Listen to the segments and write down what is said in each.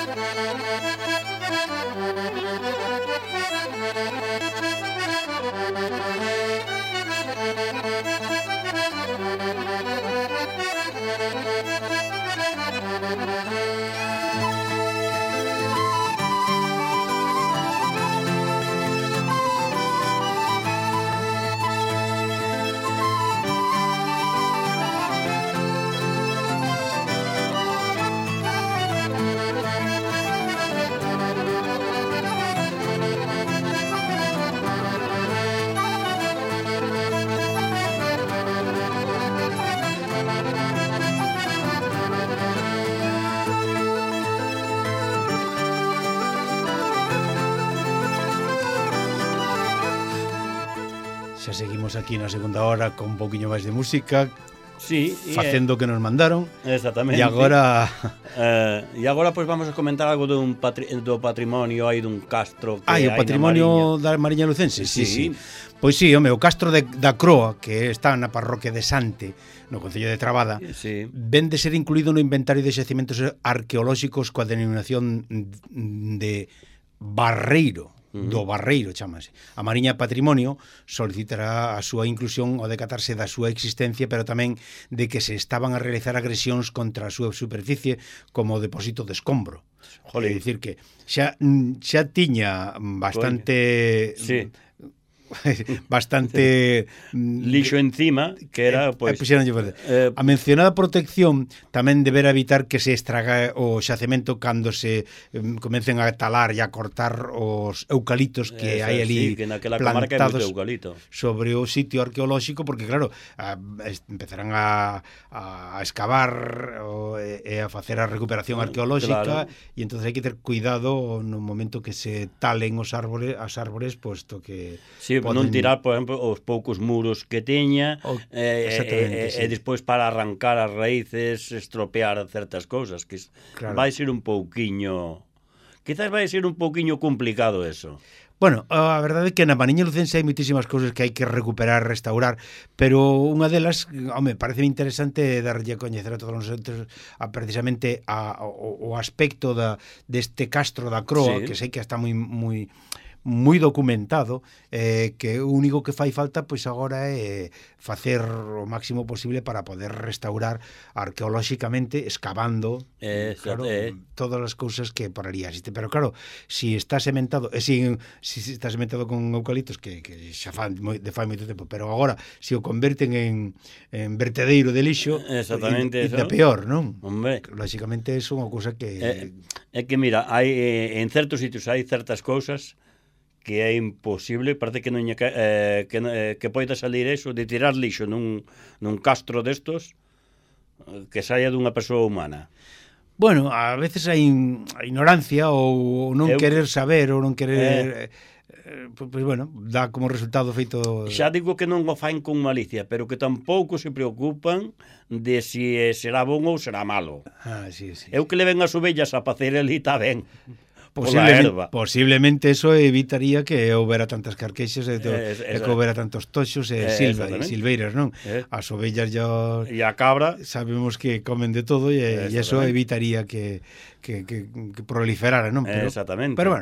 Xa seguimos aquí na segunda hora con un pouquiño máis de música, sí, facendo o que nos mandaron. Exactamente. E agora pois vamos a comentar algo do patrimonio aí dun castro que hai o patrimonio da Mariña Lucense. Sí. Pois sí, home, o castro da Croa, que está na parroquia de Sante, no concello de Trabada, ven de ser incluído no inventario de xacementos arqueolóxicos coa denominación de Barreiro. Do Barreiro, chámase. A Mariña Patrimonio solicitará a súa inclusión ao decatarse da súa existencia, pero tamén de que se estaban a realizar agresións contra a súa superficie como depósito de escombro. É dicir que xa tiña bastante... Sí. bastante lixo encima, que era pois a mencionada protección tamén deberá evitar que se estraga o xacemento cando se comecen a talar e a cortar os eucalitos que hai ali que plantados sobre o sitio arqueolóxico, porque claro, empezarán a excavar e a facer a recuperación arqueolóxica, e entonces hai que ter cuidado no momento que se talen as árbores, posto que non tirar, por exemplo, os poucos muros que teña e despois para arrancar as raíces, estropear certas cousas, que vai ser un pouquiño, quizás vai ser un pouquiño complicado eso. Bueno, a verdade é que na Mariña Lucense hai moitísimas cousas que hai que recuperar, restaurar, pero unha delas, home, parece interesante darlle a coñecer a todos nosotros precisamente o aspecto deste castro da Croa, que sei que está moi documentado, que o único que fai falta pois agora é facer o máximo posible para poder restaurar arqueolóxicamente, excavando todas as cousas que por ali existen. Pero claro, si está sementado si está sementado con eucaliptos, que xa fai moito tempo, pero agora si o converten en vertedeiro de lixo, ainda peor, non? Hombre, lóxicamente é unha cousa que é que mira, hai en certos sitios hai certas cousas que é imposible, parece que non que poida salir eso de tirar lixo nun castro destos que saia dunha persoa humana. Bueno, a veces hai ignorancia ou non querer saber ou non querer pois bueno, dá como resultado feito. Xa digo que non o faen con malicia, pero que tampouco se preocupan de si será bon ou será malo. Sí. Eu que le ven as ovellas a pacer ali, está ben. Posiblemente eso evitaría que houbera tantas carquexas e que houbera tantos toxos e silveiras, non? As ovellas e a cabra sabemos que comen de todo e eso evitaría que proliferara, non? Exactamente. Pero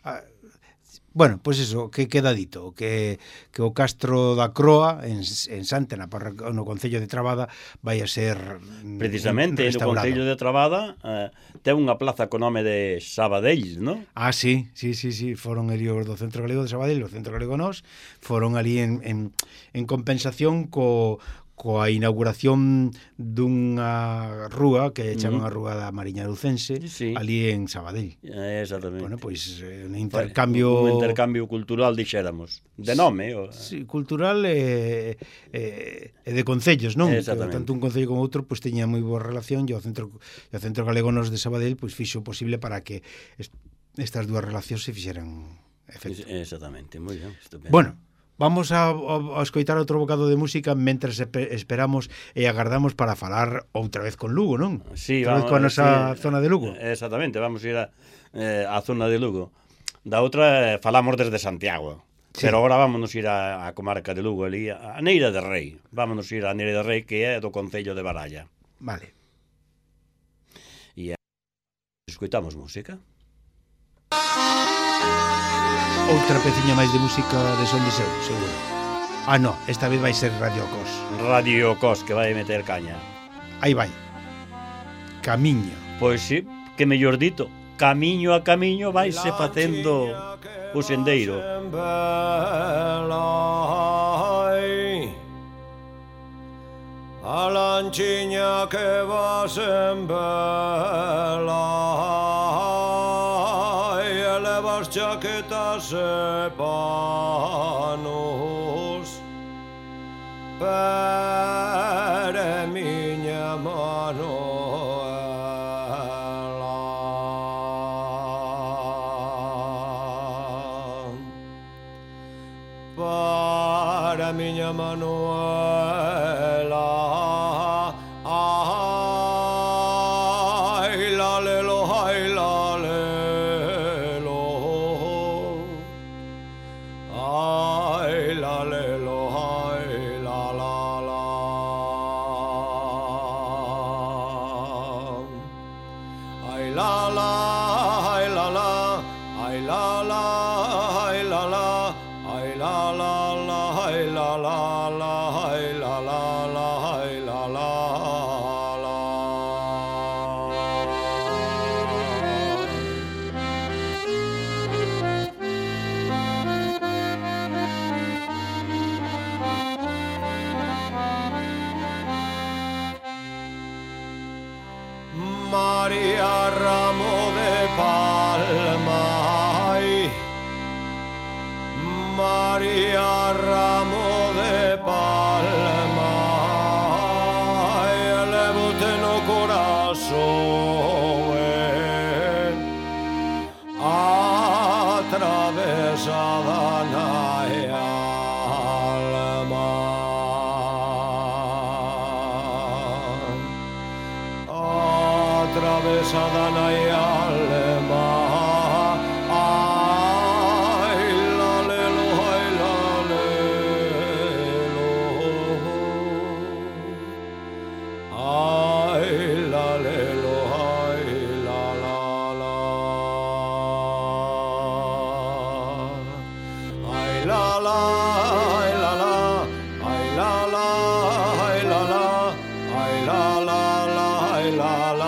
bueno, pois eso, que queda dito, que o castro da Croa en Sante, no concello de Trabada, vai a ser precisamente no concello de Trabada ten unha plaza co nome de Sabadell, non? Sí, foron ali os do Centro Galego de Sabadell, o Centro Galego Nós, foron ali en compensación coa inauguración dunha rúa que chaman a Rúa da Mariña Lucense, ali en Sabadell. Exactamente. Bueno, pois un intercambio... Un intercambio cultural, dixéramos. De nome. Sí, cultural e de concellos, non? Exactamente. Tanto un concello como outro pois teña moi boa relación e o Centro Galego Nós de Sabadell pois fixo posible para que estas dúas relacións se fixeran efecto. Exactamente, moi ben, estupendo. Bueno, vamos a escoitar outro bocado de música mentre esperamos e agardamos para falar outra vez con Lugo, non? Sí, outra vez con a nosa zona de Lugo. Exactamente, vamos a ir a zona de Lugo. Da outra falamos desde Santiago. Sí. Pero agora vámonos ir a comarca de Lugo, ali, a Neira de Rei. Vámonos ir a Neira de Rei, que é do concello de Baralla. Vale. E escoitamos música. Outra peciña máis de música de Son de Seu, seguro. Ah, no, esta vez vai ser Radio Cos. Radio Cos, que vai meter caña. Aí vai. Camiño. Pois sí, que mellor dito, camiño a camiño vaise facendo o sendeiro. A lanchiña que vas en vela e elevas chaquetas e panos, pere miña Manuela, para miña Manuela. María Ramo de Palma, María Ramo de Palma, elevote no corazón, atravesada na alma. Atravesada na alma, ay la lelo, ay la lelo, ay la lelo, ay la la la, ay la la, ay la la, ay la la, ay la la, ay la la la, ay la la.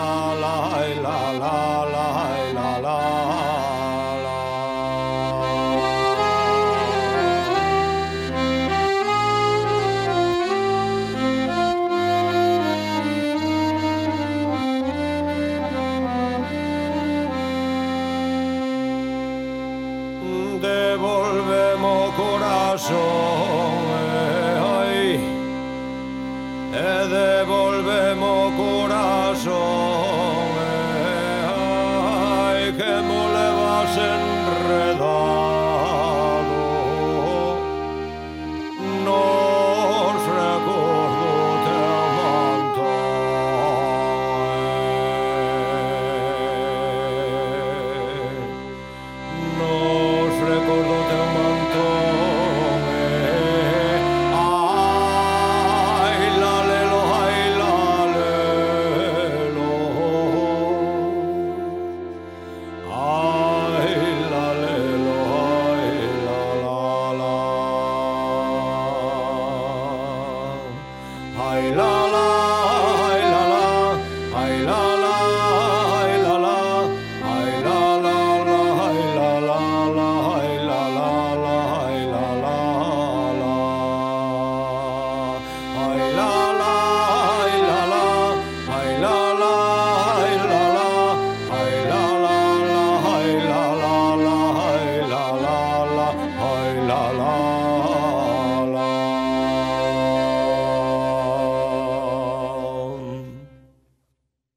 Devolvemos corazón